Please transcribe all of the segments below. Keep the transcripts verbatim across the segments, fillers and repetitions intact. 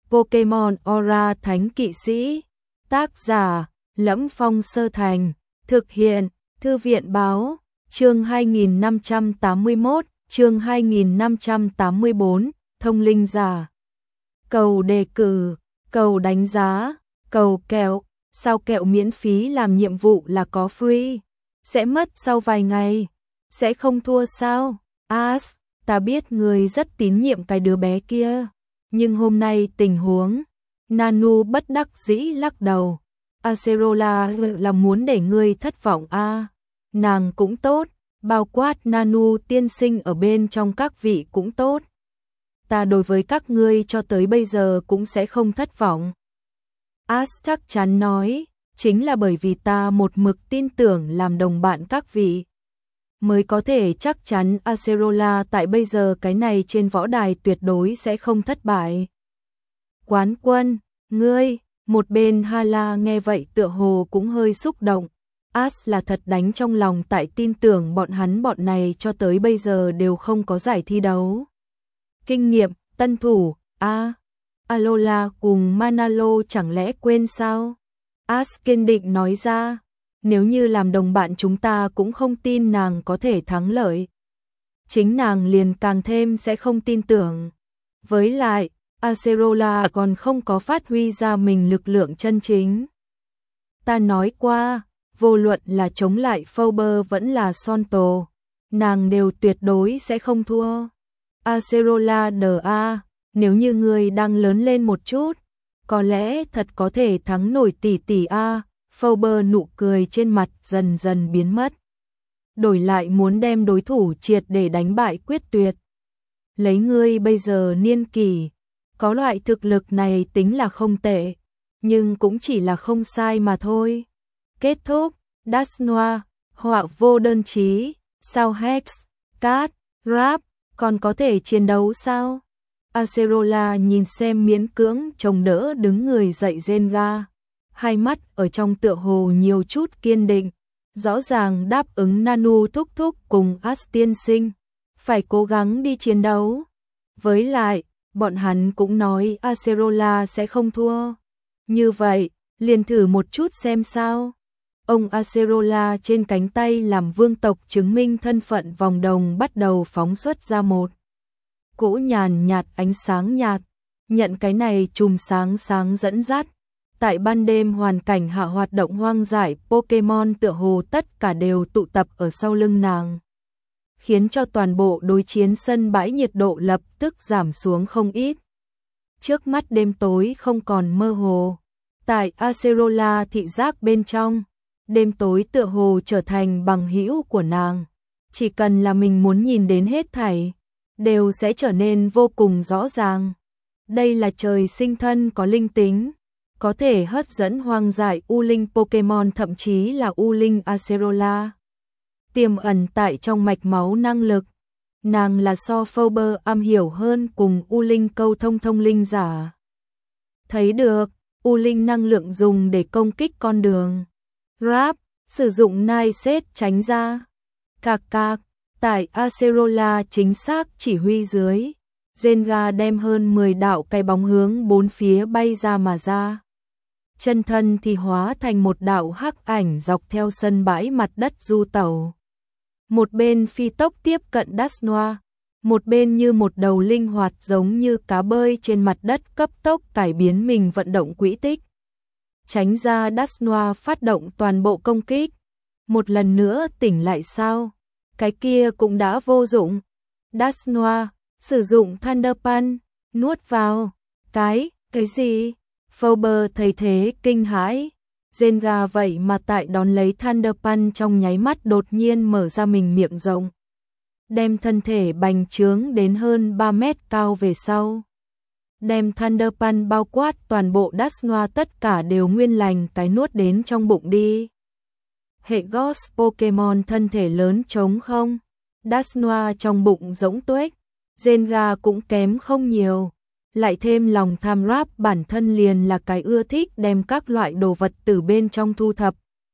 Pokemon Aura Thánh Kỵ Sĩ. Tác giả: Lẫm Phong Sơ Thành. Thực hiện: Thư viện Báo. Chương hai nghìn năm trăm tám mươi mốt, chương hai nghìn năm trăm tám mươi bốn, Thông linh giả. Cầu đề cử, cầu đánh giá, cầu kẹo. Sao kẹo miễn phí làm nhiệm vụ là có free? Sẽ mất sau vài ngày. Sẽ không thua sao? As, ta biết người rất tín nhiệm cái đứa bé kia. Nhưng hôm nay tình huống. Nanu bất đắc dĩ lắc đầu. Acerola là muốn để ngươi thất vọng a. À. Nàng cũng tốt, bao quát Nanu tiên sinh ở bên trong các vị cũng tốt. Ta đối với các ngươi cho tới bây giờ cũng sẽ không thất vọng. As chắc chắn nói, chính là bởi vì ta một mực tin tưởng làm đồng bạn các vị. Mới có thể chắc chắn Acerola tại bây giờ cái này trên võ đài tuyệt đối sẽ không thất bại. Quán quân, ngươi, một bên Hala nghe vậy tựa hồ cũng hơi xúc động. As là thật đánh trong lòng tại tin tưởng bọn hắn bọn này cho tới bây giờ đều không có giải thi đấu. Kinh nghiệm, tân thủ, a à, Alola cùng Manalo chẳng lẽ quên sao? As kiên định nói ra, nếu như làm đồng bạn chúng ta cũng không tin nàng có thể thắng lợi. Chính nàng liền càng thêm sẽ không tin tưởng. Với lại, Acerola còn không có phát huy ra mình lực lượng chân chính. Ta nói qua, vô luận là chống lại Fauber vẫn là Sonto, nàng đều tuyệt đối sẽ không thua. Acerola đờ a, nếu như người đang lớn lên một chút, có lẽ thật có thể thắng nổi tỷ tỷ a. Fauber nụ cười trên mặt dần dần biến mất. Đổi lại muốn đem đối thủ triệt để đánh bại quyết tuyệt. Lấy ngươi bây giờ niên kỷ, có loại thực lực này tính là không tệ, nhưng cũng chỉ là không sai mà thôi. Kết thúc, Dusknoir, họa vô đơn chí, sao Hex, Cat, Rap, còn có thể chiến đấu sao? Acerola nhìn xem miễn cưỡng chống đỡ đứng người dậy Zenga. Hai mắt ở trong tựa hồ nhiều chút kiên định, rõ ràng đáp ứng Nanu thúc thúc cùng As tiên sinh, phải cố gắng đi chiến đấu. Với lại, bọn hắn cũng nói Acerola sẽ không thua. Như vậy, liền thử một chút xem sao. Ông Acerola trên cánh tay làm vương tộc chứng minh thân phận vòng đồng bắt đầu phóng xuất ra một cỗ nhàn nhạt ánh sáng nhạt, nhận cái này chùm sáng sáng dẫn dắt. Tại ban đêm hoàn cảnh hạ hoạt động hoang dại Pokemon tựa hồ tất cả đều tụ tập ở sau lưng nàng. Khiến cho toàn bộ đối chiến sân bãi nhiệt độ lập tức giảm xuống không ít. Trước mắt đêm tối không còn mơ hồ. Tại Acerola thị giác bên trong, đêm tối tựa hồ trở thành bằng hữu của nàng. Chỉ cần là mình muốn nhìn đến hết thảy, đều sẽ trở nên vô cùng rõ ràng. Đây là trời sinh thân có linh tính, có thể hấp dẫn hoang dại U Linh Pokemon thậm chí là U Linh Acerola. Tiềm ẩn tại trong mạch máu năng lực, nàng là so Fauber am hiểu hơn cùng U Linh câu thông thông linh giả. Thấy được, U Linh năng lượng dùng để công kích con đường. Rap, sử dụng Night Set tránh ra. Cạc cạc, tại Acerola chính xác chỉ huy dưới, Zenga đem hơn mười đạo cái bóng hướng bốn phía bay ra mà ra. Chân thân thì hóa thành một đạo hắc ảnh dọc theo sân bãi mặt đất du tẩu. Một bên phi tốc tiếp cận Dusknoir, một bên như một đầu linh hoạt giống như cá bơi trên mặt đất cấp tốc cải biến mình vận động quỹ tích. Tránh ra Dusknoir phát động toàn bộ công kích. Một lần nữa tỉnh lại sao? Cái kia cũng đã vô dụng. Dusknoir, sử dụng Thunder Punch, nuốt vào. Cái, cái gì? Fauber thấy thế kinh hãi. Zenga vậy mà tại đón lấy Thunder Punch trong nháy mắt đột nhiên mở ra mình miệng rộng. Đem thân thể bành trướng đến hơn ba mét cao về sau. Đem Thunder Punch bao quát toàn bộ Dusknoir tất cả đều nguyên lành cái nuốt đến trong bụng đi. Hệ Ghost Pokemon thân thể lớn trống không. Dusknoir trong bụng rỗng tuếch. Zenga cũng kém không nhiều. Lại thêm lòng tham Rap bản thân liền là cái ưa thích đem các loại đồ vật từ bên trong thu thập.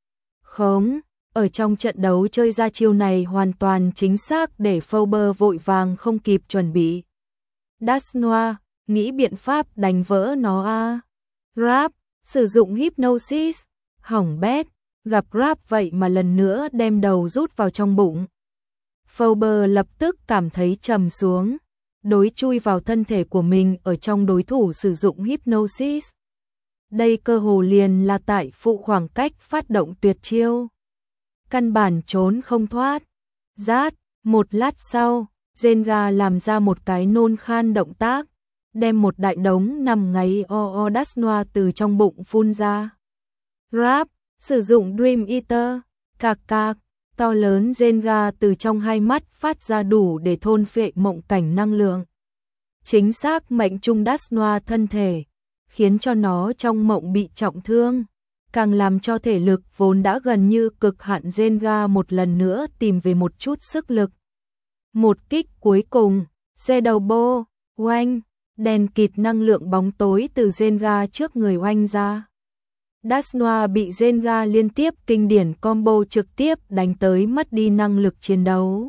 Không, ở trong trận đấu chơi ra chiêu này hoàn toàn chính xác để Fauber vội vàng không kịp chuẩn bị. Dusknoir, nghĩ biện pháp đánh vỡ nó a. Rap, sử dụng hypnosis, hỏng bét, gặp Rap vậy mà lần nữa đem đầu rút vào trong bụng. Phoebe lập tức cảm thấy trầm xuống, đối chui vào thân thể của mình ở trong đối thủ sử dụng hypnosis. Đây cơ hồ liền là tại phụ khoảng cách phát động tuyệt chiêu. Căn bản trốn không thoát. Rát, một lát sau, Zenga làm ra một cái nôn khan động tác, đem một đại đống nằm ngáy o o đắt noa từ trong bụng phun ra. Rap, sử dụng Dream Eater, cạc cạc, to lớn Zenga từ trong hai mắt phát ra đủ để thôn phệ mộng cảnh năng lượng. Chính xác mệnh trung đắt noa thân thể, khiến cho nó trong mộng bị trọng thương, càng làm cho thể lực vốn đã gần như cực hạn Zenga một lần nữa tìm về một chút sức lực. Một kích cuối cùng, xe đầu bô, oanh, đèn kịt năng lượng bóng tối từ Zenga trước người oanh ra. Dasnoa bị Zenga liên tiếp kinh điển combo trực tiếp đánh tới mất đi năng lực chiến đấu.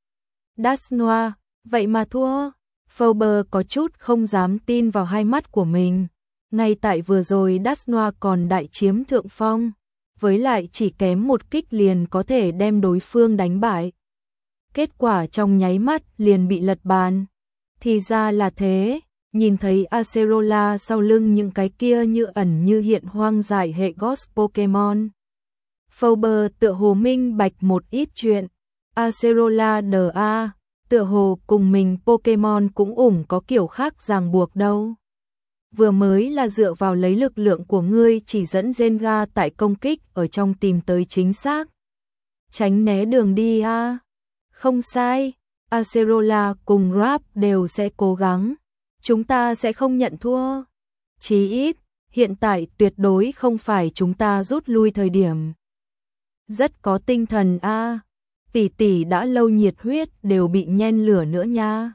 Dasnoa, vậy mà thua. Phoebe có chút không dám tin vào hai mắt của mình. Ngay tại vừa rồi Dasnoa còn đại chiếm thượng phong, với lại chỉ kém một kích liền có thể đem đối phương đánh bại. Kết quả trong nháy mắt liền bị lật bàn. Thì ra là thế, nhìn thấy Acerola sau lưng những cái kia như ẩn như hiện hoang dại hệ Ghost Pokemon. Phoebe tựa hồ minh bạch một ít chuyện. Acerola đờ a, tựa hồ cùng mình Pokemon cũng ủng có kiểu khác ràng buộc đâu. Vừa mới là dựa vào lấy lực lượng của ngươi chỉ dẫn Zenga tại công kích ở trong tìm tới chính xác. Tránh né đường đi a. Không sai, Acerola cùng Rap đều sẽ cố gắng. Chúng ta sẽ không nhận thua. Chí ít, hiện tại tuyệt đối không phải chúng ta rút lui thời điểm. Rất có tinh thần a. Tỷ tỷ đã lâu nhiệt huyết đều bị nhen lửa nữa nha.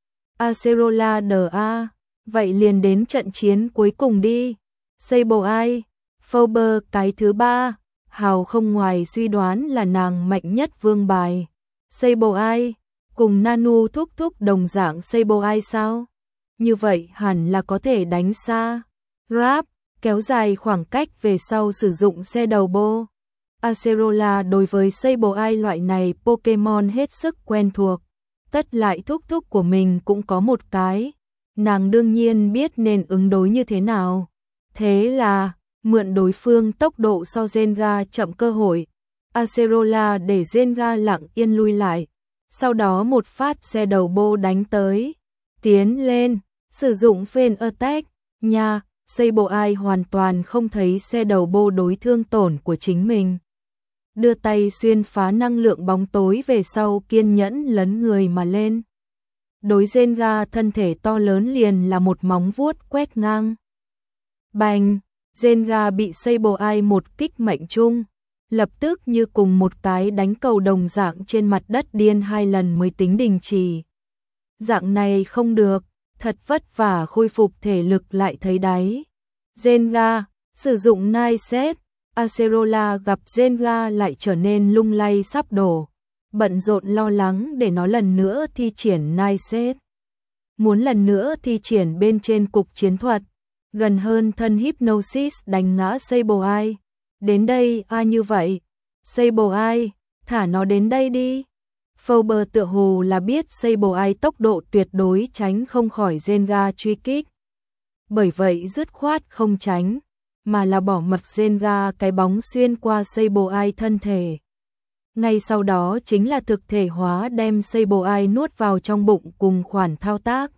Acerola đờ a. Vậy liền đến trận chiến cuối cùng đi. Sableye, Phoebe cái thứ ba, hào không ngoài suy đoán là nàng mạnh nhất vương bài. Sableye, cùng Nanu thúc thúc đồng dạng Sableye sao? Như vậy hẳn là có thể đánh xa. Rap, kéo dài khoảng cách về sau sử dụng xe đầu bô. Acerola đối với Sableye loại này Pokemon hết sức quen thuộc. Tất lại thúc thúc của mình cũng có một cái. Nàng đương nhiên biết nên ứng đối như thế nào. Thế là, mượn đối phương tốc độ so Zenga chậm cơ hội. Acerola để Zenga lặng yên lui lại. Sau đó một phát xe đầu bô đánh tới. Tiến lên, sử dụng Fan Attack. Nha, Sableye hoàn toàn không thấy xe đầu bô đối thương tổn của chính mình. Đưa tay xuyên phá năng lượng bóng tối về sau kiên nhẫn lấn người mà lên. Đối Zenga thân thể to lớn liền là một móng vuốt quét ngang. Bành, Zenga bị Sableye một kích mệnh trung, lập tức như cùng một cái đánh cầu đồng dạng trên mặt đất điên hai lần mới tính đình chỉ. Dạng này không được, thật vất vả khôi phục thể lực lại thấy đáy. Zenga, sử dụng Night Set, Acerola gặp Zenga lại trở nên lung lay sắp đổ. Bận rộn lo lắng để nó lần nữa thi triển Night Set. Muốn lần nữa thi triển bên trên cục chiến thuật, gần hơn thân Hypnosis đánh ngã Sableye. Đến đây ai như vậy? Sableye, thả nó đến đây đi. Phoebe tựa hồ là biết Sableye tốc độ tuyệt đối tránh không khỏi Zenga truy kích. Bởi vậy dứt khoát không tránh, mà là bỏ mặc Zenga cái bóng xuyên qua Sableye thân thể. Ngay sau đó chính là thực thể hóa đem Sableye nuốt vào trong bụng cùng khoản thao tác.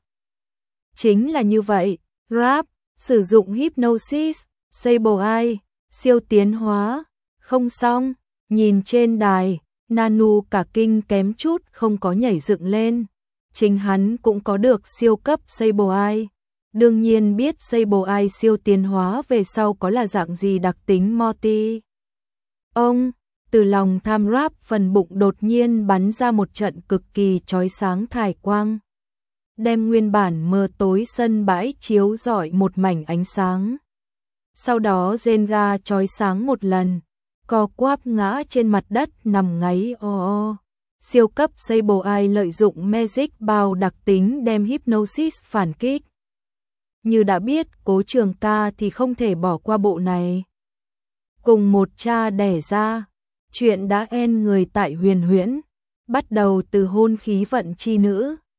Chính là như vậy, Rap, sử dụng Hypnosis, Sableye, siêu tiến hóa, không xong, nhìn trên đài, Nanu cả kinh kém chút không có nhảy dựng lên. Chính hắn cũng có được siêu cấp Sableye. Đương nhiên biết Sableye siêu tiến hóa về sau có là dạng gì đặc tính Morty. Ông, từ lòng tham Rap phần bụng đột nhiên bắn ra một trận cực kỳ chói sáng thải quang. Đem nguyên bản mờ tối sân bãi chiếu rọi một mảnh ánh sáng. Sau đó Zenga chói sáng một lần, co quắp ngã trên mặt đất nằm ngáy o o. Siêu cấp Sableye lợi dụng Magic Bao đặc tính đem Hypnosis phản kích. như đã biết Cố Trường Ca thì không thể bỏ qua bộ này. Cùng một cha đẻ ra, chuyện đã en người tại Huyền Huyễn, bắt đầu từ hôn khí vận chi nữ,